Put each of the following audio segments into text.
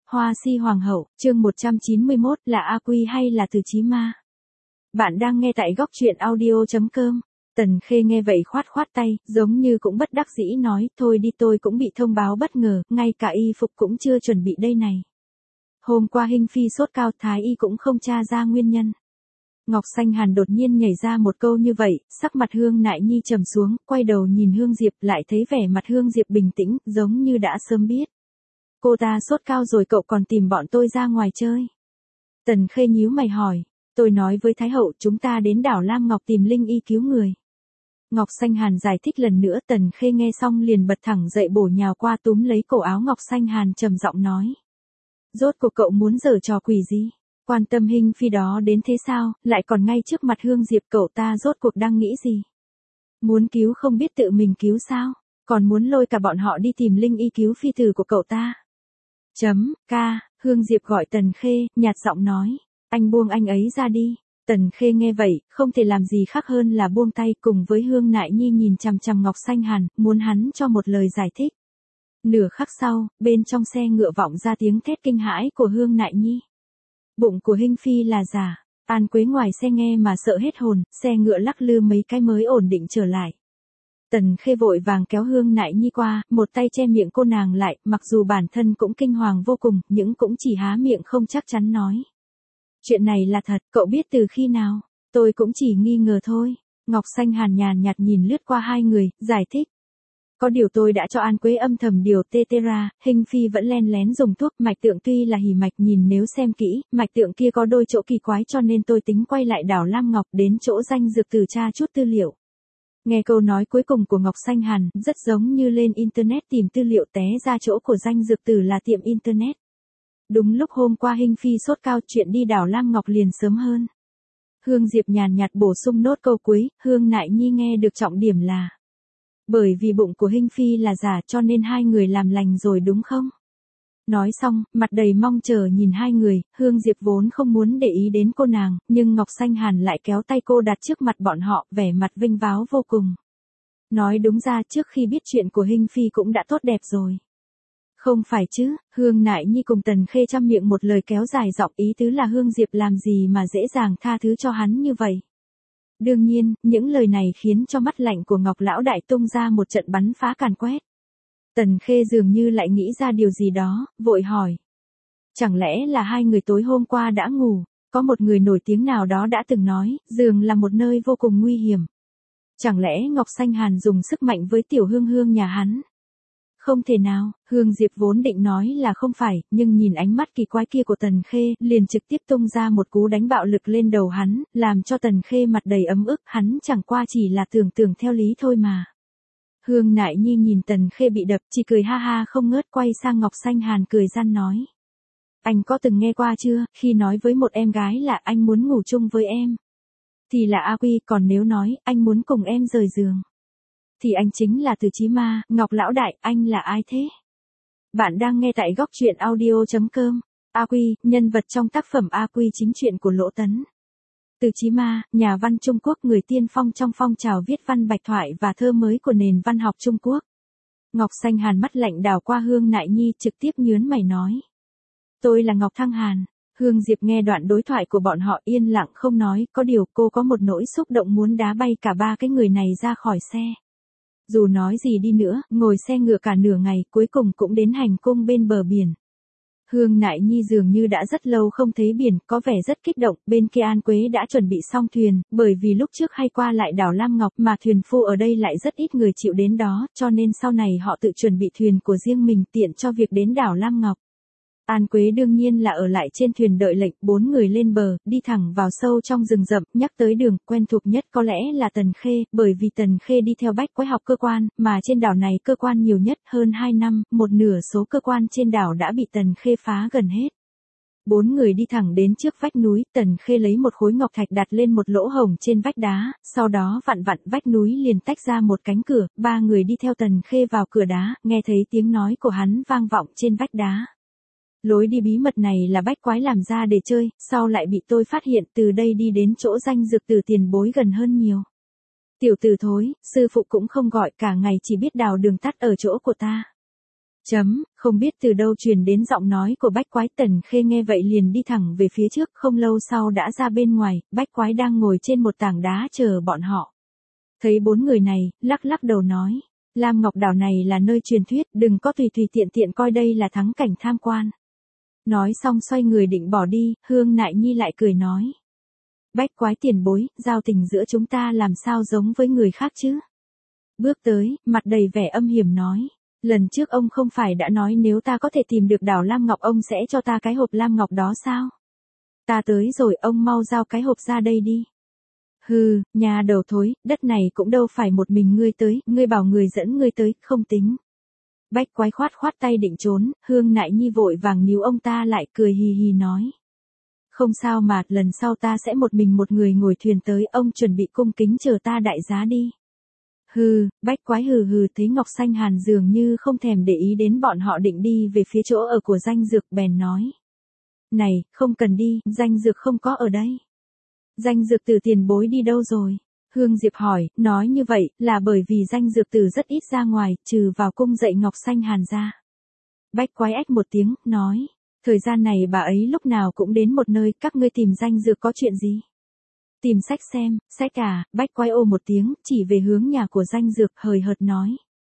Hoa si hoàng hậu, chương 191, là A Quy hay là Từ Chí Ma? Bạn đang nghe tại góc truyện audio.com. Tần Khê nghe vậy khoát khoát tay, giống như cũng bất đắc dĩ nói, thôi đi, tôi cũng bị thông báo bất ngờ, ngay cả y phục cũng chưa chuẩn bị đây này. Hôm qua Hinh Phi sốt cao, Thái y cũng không tra ra nguyên nhân. Ngọc Xanh Hàn đột nhiên nhảy ra một câu như vậy, sắc mặt Hương Nại Nhi trầm xuống, quay đầu nhìn Hương Diệp, lại thấy vẻ mặt Hương Diệp bình tĩnh, giống như đã sớm biết. Cô ta sốt cao rồi cậu còn tìm bọn tôi ra ngoài chơi. Tần Khê nhíu mày hỏi, tôi nói với Thái hậu chúng ta đến đảo Lam Ngọc tìm Linh Y cứu người. Ngọc Xanh Hàn giải thích lần nữa, Tần Khê nghe xong liền bật thẳng dậy bổ nhào qua túm lấy cổ áo Ngọc Xanh Hàn trầm giọng nói. Rốt cuộc cậu muốn giở trò quỷ gì? Quan tâm Hinh Phi đó đến thế sao, lại còn ngay trước mặt Hương Diệp, cậu ta rốt cuộc đang nghĩ gì? Muốn cứu không biết tự mình cứu sao, còn muốn lôi cả bọn họ đi tìm Linh Y cứu phi tử của cậu ta. Hương Diệp gọi Tần Khê, nhạt giọng nói, anh buông anh ấy ra đi. Tần Khê nghe vậy, không thể làm gì khác hơn là buông tay, cùng với Hương Nại Nhi nhìn chằm chằm Ngọc Xanh Hàn, muốn hắn cho một lời giải thích. Nửa khắc sau, bên trong xe ngựa vọng ra tiếng thét kinh hãi của Hương Nại Nhi. Bụng của Hinh Phi là giả. An Quế ngoài xe nghe mà sợ hết hồn, xe ngựa lắc lư mấy cái mới ổn định trở lại. Tần Khê vội vàng kéo Hương Nại Nhi qua, một tay che miệng cô nàng lại, mặc dù bản thân cũng kinh hoàng vô cùng, nhưng cũng chỉ há miệng không chắc chắn nói. Chuyện này là thật, cậu biết từ khi nào? Tôi cũng chỉ nghi ngờ thôi. Ngọc Xanh Hàn nhàn nhạt nhìn lướt qua hai người, giải thích. Có điều tôi đã cho An Quế âm thầm điều tê ra, Hinh Phi vẫn len lén dùng thuốc, mạch tượng tuy là hỉ mạch, nhìn nếu xem kỹ, mạch tượng kia có đôi chỗ kỳ quái, cho nên tôi tính quay lại đảo Lam Ngọc đến chỗ danh dược từ tra chút tư liệu. Nghe câu nói cuối cùng của Ngọc Xanh Hàn, rất giống như lên internet tìm tư liệu, té ra chỗ của danh dược tử là tiệm internet. Đúng lúc hôm qua Hinh Phi sốt cao, chuyện đi đảo Lam Ngọc liền sớm hơn. Hương Diệp nhàn nhạt bổ sung nốt câu cuối, Hương Nại Nhi nghe được trọng điểm là bởi vì bụng của Hinh Phi là giả cho nên hai người làm lành rồi đúng không? Nói xong, mặt đầy mong chờ nhìn hai người, Hương Diệp vốn không muốn để ý đến cô nàng, nhưng Ngọc Xanh Hàn lại kéo tay cô đặt trước mặt bọn họ, vẻ mặt vinh váo vô cùng. Nói đúng ra trước khi biết chuyện của Hinh Phi cũng đã tốt đẹp rồi. Không phải chứ, Hương Nại Nhi cùng Tần Khê chăm miệng một lời kéo dài giọng, ý tứ là Hương Diệp làm gì mà dễ dàng tha thứ cho hắn như vậy. Đương nhiên, những lời này khiến cho mắt lạnh của Ngọc Lão Đại tung ra một trận bắn phá càn quét. Tần Khê dường như lại nghĩ ra điều gì đó, vội hỏi. Chẳng lẽ là hai người tối hôm qua đã ngủ, có một người nổi tiếng nào đó đã từng nói, giường là một nơi vô cùng nguy hiểm. Chẳng lẽ Ngọc Xanh Hàn dùng sức mạnh với tiểu Hương Hương nhà hắn? Không thể nào, Hương Diệp vốn định nói là không phải, nhưng nhìn ánh mắt kỳ quái kia của Tần Khê, liền trực tiếp tung ra một cú đánh bạo lực lên đầu hắn, làm cho Tần Khê mặt đầy ấm ức, hắn chẳng qua chỉ là tưởng theo lý thôi mà. Hương Nại Nhi nhìn Tần Khê bị đập, chỉ cười ha ha không ngớt, quay sang Ngọc Xanh Hàn cười gian nói. Anh có từng nghe qua chưa, khi nói với một em gái là anh muốn ngủ chung với em, thì là A Quy, còn nếu nói anh muốn cùng em rời giường, thì anh chính là Từ Chí Ma. Ngọc Lão Đại, anh là ai thế? Bạn đang nghe tại góc truyện audio.com. A Quy, nhân vật trong tác phẩm A Quy chính truyện của Lỗ Tấn. Từ Chí Ma, nhà văn Trung Quốc, người tiên phong trong phong trào viết văn bạch thoại và thơ mới của nền văn học Trung Quốc. Ngọc Xanh Hàn mắt lạnh đảo qua Hương Nại Nhi, trực tiếp nhớn mày nói. Tôi là Ngọc Thăng Hàn. Hương Diệp nghe đoạn đối thoại của bọn họ yên lặng không nói, có điều cô có một nỗi xúc động muốn đá bay cả ba cái người này ra khỏi xe. Dù nói gì đi nữa, ngồi xe ngựa cả nửa ngày, cuối cùng cũng đến hành cung bên bờ biển. Hương Nại Nhi dường như đã rất lâu không thấy biển, có vẻ rất kích động, bên kia An Quế đã chuẩn bị xong thuyền, bởi vì lúc trước hay qua lại đảo Lam Ngọc mà thuyền phu ở đây lại rất ít người chịu đến đó, cho nên sau này họ tự chuẩn bị thuyền của riêng mình tiện cho việc đến đảo Lam Ngọc. An Quế đương nhiên là ở lại trên thuyền đợi lệnh, 4 người lên bờ, đi thẳng vào sâu trong rừng rậm, nhắc tới đường, quen thuộc nhất có lẽ là Tần Khê, bởi vì Tần Khê đi theo Bách Quái học cơ quan, mà trên đảo này cơ quan nhiều nhất, hơn 2 năm, một nửa số cơ quan trên đảo đã bị Tần Khê phá gần hết. 4 người đi thẳng đến trước vách núi, Tần Khê lấy một khối ngọc thạch đặt lên một lỗ hổng trên vách đá, sau đó vặn vách núi liền tách ra một cánh cửa, 3 người đi theo Tần Khê vào cửa đá, nghe thấy tiếng nói của hắn vang vọng trên vách đá. Lối đi bí mật này là Bách Quái làm ra để chơi, sau lại bị tôi phát hiện, từ đây đi đến chỗ danh dược từ tiền bối gần hơn nhiều. Tiểu tử thối, sư phụ cũng không gọi, cả ngày chỉ biết đào đường tắt ở chỗ của ta. Không biết từ đâu truyền đến giọng nói của Bách Quái. Tần Khê nghe vậy liền đi thẳng về phía trước, không lâu sau đã ra bên ngoài, Bách Quái đang ngồi trên một tảng đá chờ bọn họ. Thấy bốn người này, lắc lắc đầu nói, Lam Ngọc Đảo này là nơi truyền thuyết, đừng có tùy tùy tiện tiện coi đây là thắng cảnh tham quan. Nói xong xoay người định bỏ đi, Hương Nại Nhi lại cười nói. Bách Quái tiền bối, giao tình giữa chúng ta làm sao giống với người khác chứ? Bước tới, mặt đầy vẻ âm hiểm nói. Lần trước ông không phải đã nói nếu ta có thể tìm được đảo Lam Ngọc ông sẽ cho ta cái hộp Lam Ngọc đó sao? Ta tới rồi, ông mau giao cái hộp ra đây đi. Hừ, nhà đầu thối, đất này cũng đâu phải một mình ngươi tới, ngươi bảo người dẫn ngươi tới, không tính. Bách Quái khoát khoát tay định trốn, Hương Nại Nhi vội vàng níu ông ta lại, cười hì hì nói. Không sao mà, lần sau ta sẽ một mình một người ngồi thuyền tới, ông chuẩn bị cung kính chờ ta đại giá đi. Hừ, Bách Quái hừ hừ, thấy Ngọc Xanh Hàn dường như không thèm để ý đến bọn họ định đi về phía chỗ ở của Danh Dược, bèn nói. Này, không cần đi, Danh Dược không có ở đây. Danh Dược Tử tiền bối đi đâu rồi? Hương Diệp hỏi, nói như vậy, là bởi vì Danh Dược Tử rất ít ra ngoài, trừ vào cung dạy Ngọc Xanh Hàn ra. Bách Quái ách một tiếng, nói, thời gian này bà ấy lúc nào cũng đến một nơi, các ngươi tìm Danh Dược có chuyện gì? Tìm sách xem, sách à, Bách Quái ô một tiếng, chỉ về hướng nhà của Danh Dược, hời hợt nói.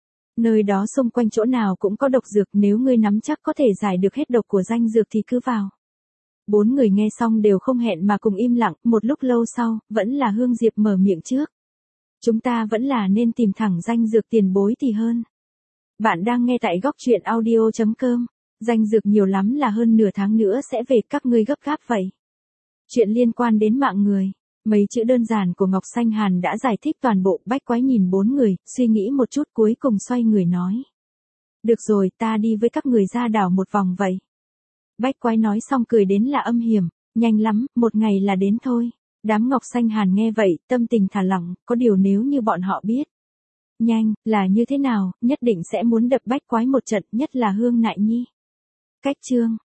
Nơi đó xung quanh chỗ nào cũng có độc dược, nếu ngươi nắm chắc có thể giải được hết độc của Danh Dược thì cứ vào. Bốn người nghe xong đều không hẹn mà cùng im lặng, một lúc lâu sau, vẫn là Hương Diệp mở miệng trước. Chúng ta vẫn là nên tìm thẳng Danh Dược tiền bối thì hơn. Bạn đang nghe tại góc truyện audio.com, Danh Dược nhiều lắm là hơn nửa tháng nữa sẽ về, các ngươi gấp gáp vậy. Chuyện liên quan đến mạng người. Mấy chữ đơn giản của Ngọc Xanh Hàn đã giải thích toàn bộ. Bách Quái nhìn bốn người, suy nghĩ một chút cuối cùng xoay người nói. Được rồi, ta đi với các người ra đảo một vòng vậy. Bách Quái nói xong cười đến là âm hiểm, nhanh lắm, một ngày là đến thôi. Đám Ngọc Xanh Hàn nghe vậy, tâm tình thả lỏng, có điều nếu như bọn họ biết. Nhanh, là như thế nào, nhất định sẽ muốn đập Bách Quái một trận, nhất là Hương Nại Nhi. Cách chương.